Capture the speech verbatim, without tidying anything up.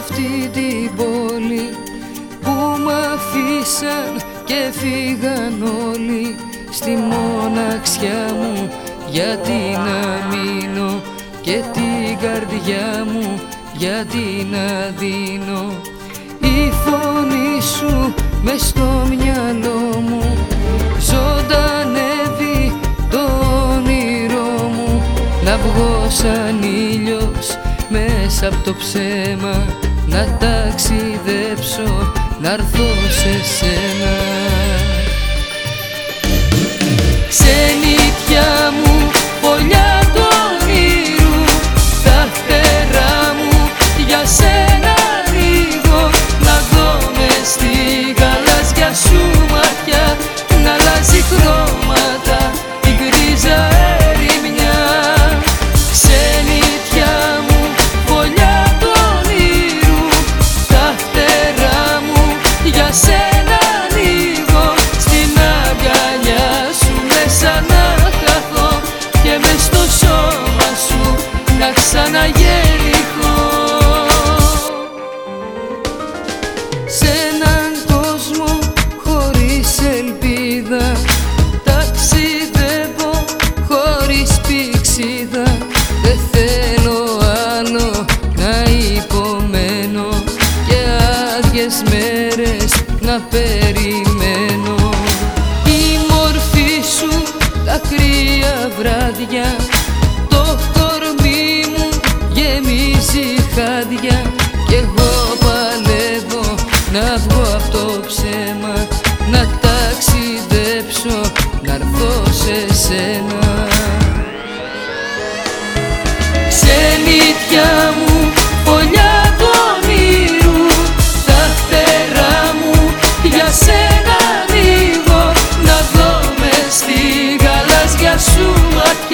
αυτή την πόλη που μ' αφήσαν και φύγαν όλοι, στη μοναξιά μου γιατί να μείνω και την καρδιά μου γιατί να δίνω. Η φωνή σου μες στο μυαλό μου ζωντανεύει το όνειρό μου, να βγω σαν ήλιος μέσα από το ψέμα, να ταξιδέψω, να έρθω σε σένα. Ξενιτιά μου, φωλιά του όνειρου, τα φτερά μου για σένα ανοίγω, να δω μες στη γαλάζια σου ματιά να αλλάζει χρώματα η γκρίζα ερημιά. Ξενιτιά μου, φωλιά του όνειρου, τα φτερά μου για σένα ανοίγω, στην αγκαλιά σου μέσα να χαθώ και μες στο σώμα σου να ξαναγεννηθώ. Σ' έναν κόσμο χωρίς ελπίδα ταξιδεύω χωρίς πηξίδα, δεν θέλω άλλο να υπομένω και άδειες μέρες να περιμένω. Η μορφή σου, τα κρύα βράδια, το κορμί μου γεμίζει χάδια κι εγώ παλεύω να βγω από το ψέμα, να ταξιδέψω, να έρθω σε σένα. Ξενιτιά μου, φωλιά του όνειρου, τα φτερά μου για σένα ανοίγω, να δω μες στη γαλάζια σου ματιά